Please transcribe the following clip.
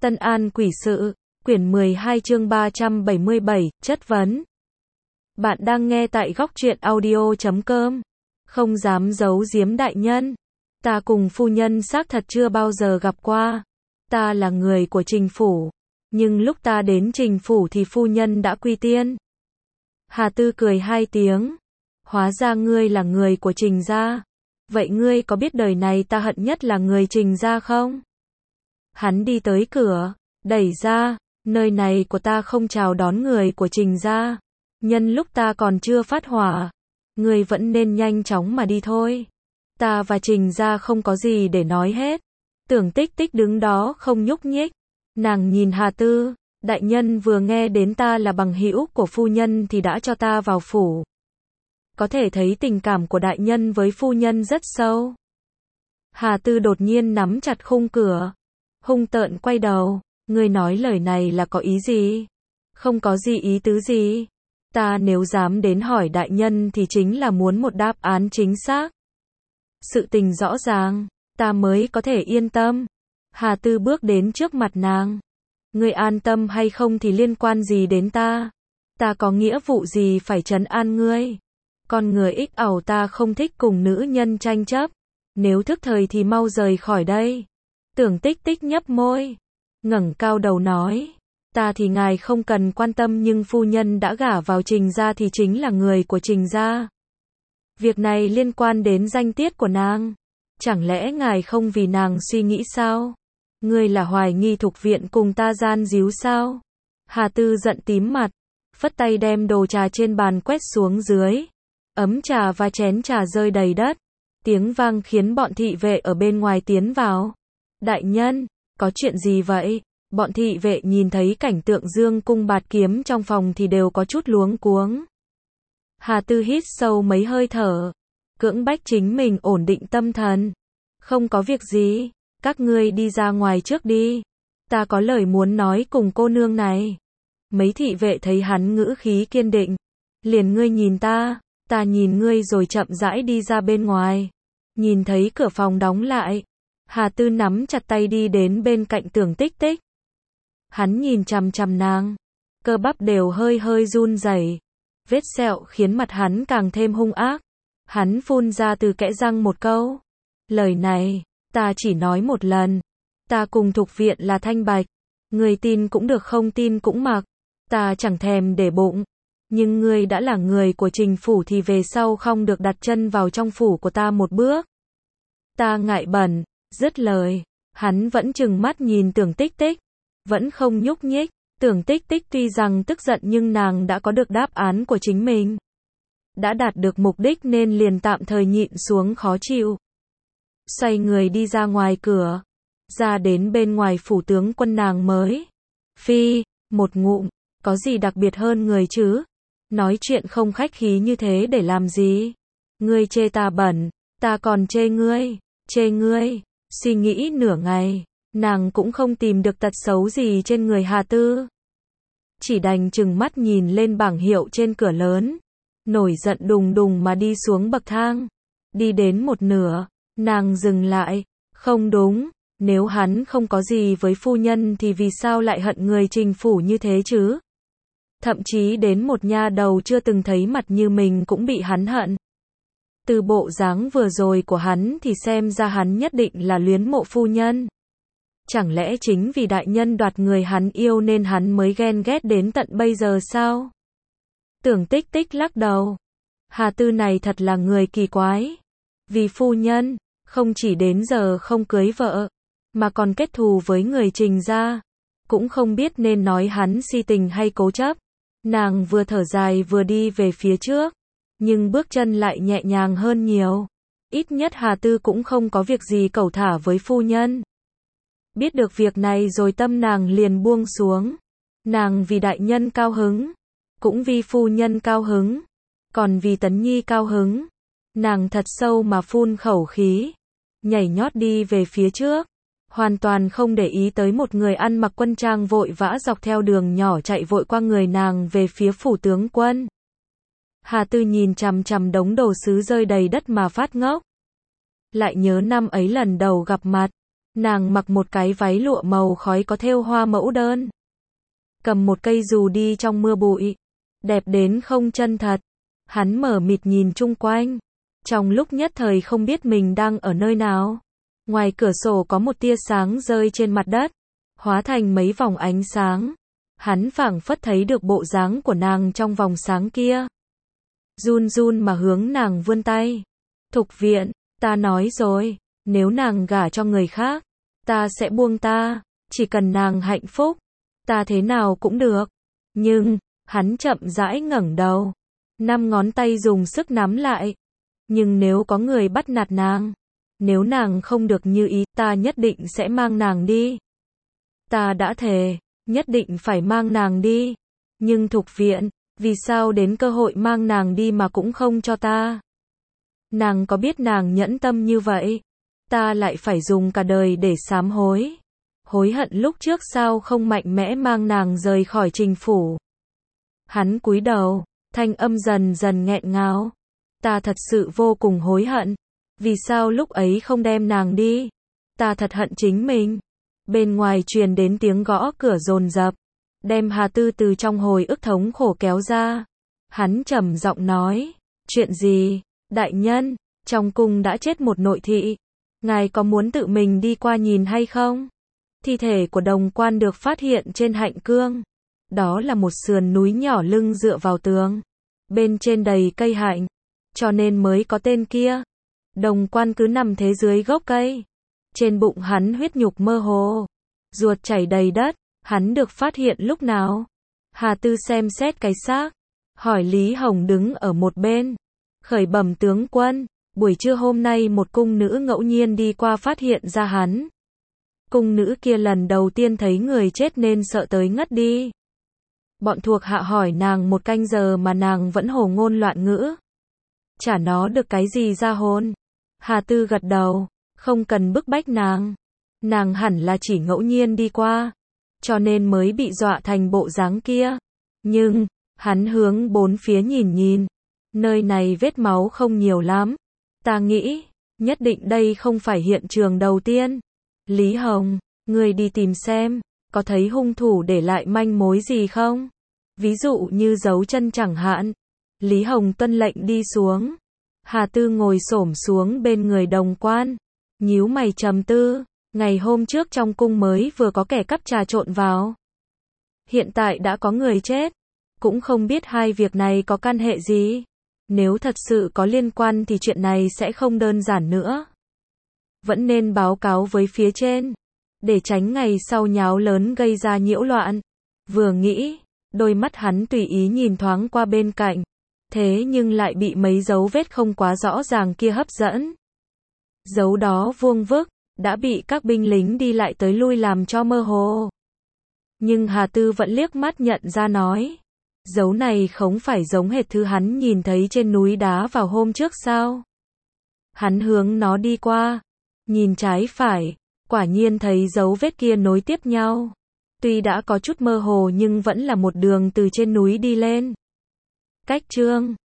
Tân An Quỷ Sự, quyển 12 chương 377, chất vấn. Bạn đang nghe tại góc truyện audio.com. Không dám giấu giếm đại nhân. Ta cùng phu nhân xác thật chưa bao giờ gặp qua. Ta là người của Trình Phủ. Nhưng lúc ta đến Trình Phủ thì phu nhân đã quy tiên. Hà Tư cười hai tiếng. Hóa ra ngươi là người của Trình gia. Vậy ngươi có biết đời này ta hận nhất là người Trình gia không? Hắn đi tới cửa, đẩy ra, nơi này của ta không chào đón người của Trình gia. Nhân lúc ta còn chưa phát hỏa, ngươi vẫn nên nhanh chóng mà đi thôi. Ta và Trình gia không có gì để nói hết. Tưởng Tích Tích đứng đó không nhúc nhích. Nàng nhìn Hà Tư, đại nhân vừa nghe đến ta là bằng hữu của phu nhân thì đã cho ta vào phủ. Có thể thấy tình cảm của đại nhân với phu nhân rất sâu. Hà Tư đột nhiên nắm chặt khung cửa, hung tợn quay đầu, ngươi nói lời này là có ý gì? Không có gì ý tứ gì. Ta nếu dám đến hỏi đại nhân thì chính là muốn một đáp án chính xác. Sự tình rõ ràng, ta mới có thể yên tâm. Hà Tư bước đến trước mặt nàng. Ngươi an tâm hay không thì liên quan gì đến ta? Ta có nghĩa vụ gì phải trấn an ngươi? Con người ích ẩu ta không thích cùng nữ nhân tranh chấp. Nếu thức thời thì mau rời khỏi đây. Tưởng Tích Tích nhấp môi, ngẩng cao đầu nói, ta thì ngài không cần quan tâm nhưng phu nhân đã gả vào Trình gia thì chính là người của Trình gia. Việc này liên quan đến danh tiết của nàng. Chẳng lẽ ngài không vì nàng suy nghĩ sao? Ngươi là hoài nghi Thục Viện cùng ta gian díu sao? Hà Tư giận tím mặt, phất tay đem đồ trà trên bàn quét xuống dưới. Ấm trà và chén trà rơi đầy đất. Tiếng vang khiến bọn thị vệ ở bên ngoài tiến vào. Đại nhân, có chuyện gì vậy? Bọn thị vệ nhìn thấy cảnh tượng dương cung bạt kiếm trong phòng thì đều có chút luống cuống. Hà Tư hít sâu mấy hơi thở, cưỡng bách chính mình ổn định tâm thần. Không có việc gì, các ngươi đi ra ngoài trước đi. Ta có lời muốn nói cùng cô nương này. Mấy thị vệ thấy hắn ngữ khí kiên định. Liền ngươi nhìn ta nhìn ngươi rồi chậm rãi đi ra bên ngoài. Nhìn thấy cửa phòng đóng lại. Hà Tư nắm chặt tay đi đến bên cạnh Tưởng Tích Tích. Hắn nhìn chằm chằm nàng, cơ bắp đều hơi hơi run rẩy. Vết sẹo khiến mặt hắn càng thêm hung ác. Hắn phun ra từ kẽ răng một câu. Lời này, ta chỉ nói một lần. Ta cùng Thục Viện là thanh bạch. Người tin cũng được không tin cũng mặc. Ta chẳng thèm để bụng. Nhưng ngươi đã là người của Trình Phủ thì về sau không được đặt chân vào trong phủ của ta một bước. Ta ngại bẩn. Dứt lời, hắn vẫn trừng mắt nhìn Tưởng Tích Tích, vẫn không nhúc nhích. Tưởng Tích Tích tuy rằng tức giận nhưng nàng đã có được đáp án của chính mình. Đã đạt được mục đích nên liền tạm thời nhịn xuống khó chịu. Xoay người đi ra ngoài cửa, ra đến bên ngoài phủ tướng quân nàng mới. Phi, một ngụm, có gì đặc biệt hơn người chứ? Nói chuyện không khách khí như thế để làm gì? Ngươi chê ta bẩn, ta còn chê ngươi, chê ngươi. Suy nghĩ nửa ngày, nàng cũng không tìm được tật xấu gì trên người Hà Tư. Chỉ đành chừng mắt nhìn lên bảng hiệu trên cửa lớn. Nổi giận đùng đùng mà đi xuống bậc thang. Đi đến một nửa, nàng dừng lại. Không đúng, nếu hắn không có gì với phu nhân thì vì sao lại hận người Trình Phủ như thế chứ? Thậm chí đến một nha đầu chưa từng thấy mặt như mình cũng bị hắn hận. Từ bộ dáng vừa rồi của hắn thì xem ra hắn nhất định là luyến mộ phu nhân. Chẳng lẽ chính vì đại nhân đoạt người hắn yêu nên hắn mới ghen ghét đến tận bây giờ sao? Tưởng Tích Tích lắc đầu. Hà Tư này thật là người kỳ quái. Vì phu nhân, không chỉ đến giờ không cưới vợ, mà còn kết thù với người Trình gia. Cũng không biết nên nói hắn si tình hay cố chấp. Nàng vừa thở dài vừa đi về phía trước. Nhưng bước chân lại nhẹ nhàng hơn nhiều. Ít nhất Hà Tư cũng không có việc gì cẩu thả với phu nhân. Biết được việc này rồi tâm nàng liền buông xuống. Nàng vì đại nhân cao hứng, cũng vì phu nhân cao hứng, còn vì Tấn Nhi cao hứng. Nàng thật sâu mà phun khẩu khí, nhảy nhót đi về phía trước, hoàn toàn không để ý tới một người ăn mặc quân trang vội vã dọc theo đường nhỏ chạy vội qua người nàng về phía phủ tướng quân. Hà Tư nhìn chằm chằm đống đồ sứ rơi đầy đất mà phát ngốc. Lại nhớ năm ấy lần đầu gặp mặt, Nàng mặc một cái váy lụa màu khói có thêu hoa mẫu đơn. Cầm một cây dù đi trong mưa bụi. Đẹp đến không chân thật. Hắn mở mịt nhìn chung quanh. Trong lúc nhất thời không biết mình đang ở nơi nào. Ngoài cửa sổ có một tia sáng rơi trên mặt đất. Hóa thành mấy vòng ánh sáng. Hắn phảng phất thấy được bộ dáng của nàng trong vòng sáng kia. Run run mà hướng nàng vươn tay. Thục Viện, ta nói rồi, nếu nàng gả cho người khác, ta sẽ buông ta, chỉ cần nàng hạnh phúc, ta thế nào cũng được. Nhưng, hắn chậm rãi ngẩng đầu, 5 ngón tay dùng sức nắm lại. Nhưng nếu có người bắt nạt nàng, nếu nàng không được như ý, ta nhất định sẽ mang nàng đi. Ta đã thề, nhất định phải mang nàng đi. Nhưng Thục Viện, vì sao đến cơ hội mang nàng đi mà cũng không cho ta? Nàng có biết nàng nhẫn tâm như vậy, ta lại phải dùng cả đời để sám hối. Hối hận lúc trước sao không mạnh mẽ mang nàng rời khỏi Trình phủ. Hắn cúi đầu, thanh âm dần dần nghẹn ngào. Ta thật sự vô cùng hối hận. Vì sao lúc ấy không đem nàng đi? Ta thật hận chính mình. Bên ngoài truyền đến tiếng gõ cửa dồn dập, đem Hà Tư từ trong hồi ức thống khổ kéo ra. Hắn trầm giọng nói, chuyện gì? Đại nhân, trong cung đã chết một nội thị. Ngài có muốn tự mình đi qua nhìn hay không? Thi thể của Đồng Quan được phát hiện trên Hạnh Cương. Đó là một sườn núi nhỏ lưng dựa vào tường. Bên trên đầy cây hạnh, cho nên mới có tên kia. Đồng Quan cứ nằm thế dưới gốc cây. Trên bụng hắn huyết nhục mơ hồ, ruột chảy đầy đất. Hắn được phát hiện lúc nào? Hà Tư xem xét cái xác, hỏi Lý Hồng đứng ở một bên. Khởi bẩm tướng quân, buổi trưa hôm nay một cung nữ ngẫu nhiên đi qua phát hiện ra hắn. Cung nữ kia lần đầu tiên thấy người chết nên sợ tới ngất đi. Bọn thuộc hạ hỏi nàng 1 canh giờ mà nàng vẫn hồ ngôn loạn ngữ. Chả nó được cái gì ra hồn. Hà Tư gật đầu, không cần bức bách nàng. Nàng hẳn là chỉ ngẫu nhiên đi qua, cho nên mới bị dọa thành bộ dáng kia. Nhưng, hắn hướng 4 phía nhìn nhìn. Nơi này vết máu không nhiều lắm. Ta nghĩ, nhất định đây không phải hiện trường đầu tiên. Lý Hồng, người đi tìm xem, có thấy hung thủ để lại manh mối gì không? Ví dụ như dấu chân chẳng hạn. Lý Hồng tuân lệnh đi xuống. Hà Tư ngồi xổm xuống bên người Đồng Quan. Nhíu mày trầm tư. Ngày hôm trước trong cung mới vừa có kẻ cắp trà trộn vào. Hiện tại đã có người chết. Cũng không biết hai việc này có can hệ gì. Nếu thật sự có liên quan thì chuyện này sẽ không đơn giản nữa. Vẫn nên báo cáo với phía trên, để tránh ngày sau nháo lớn gây ra nhiễu loạn. Vừa nghĩ, đôi mắt hắn tùy ý nhìn thoáng qua bên cạnh. Thế nhưng lại bị mấy dấu vết không quá rõ ràng kia hấp dẫn. Dấu đó vuông vức, đã bị các binh lính đi lại tới lui làm cho mơ hồ. Nhưng Hà Tư vẫn liếc mắt nhận ra nói. Dấu này không phải giống hệt thứ hắn nhìn thấy trên núi đá vào hôm trước sao? Hắn hướng nó đi qua, nhìn trái phải, quả nhiên thấy dấu vết kia nối tiếp nhau. Tuy đã có chút mơ hồ nhưng vẫn là một đường từ trên núi đi lên. Cách chương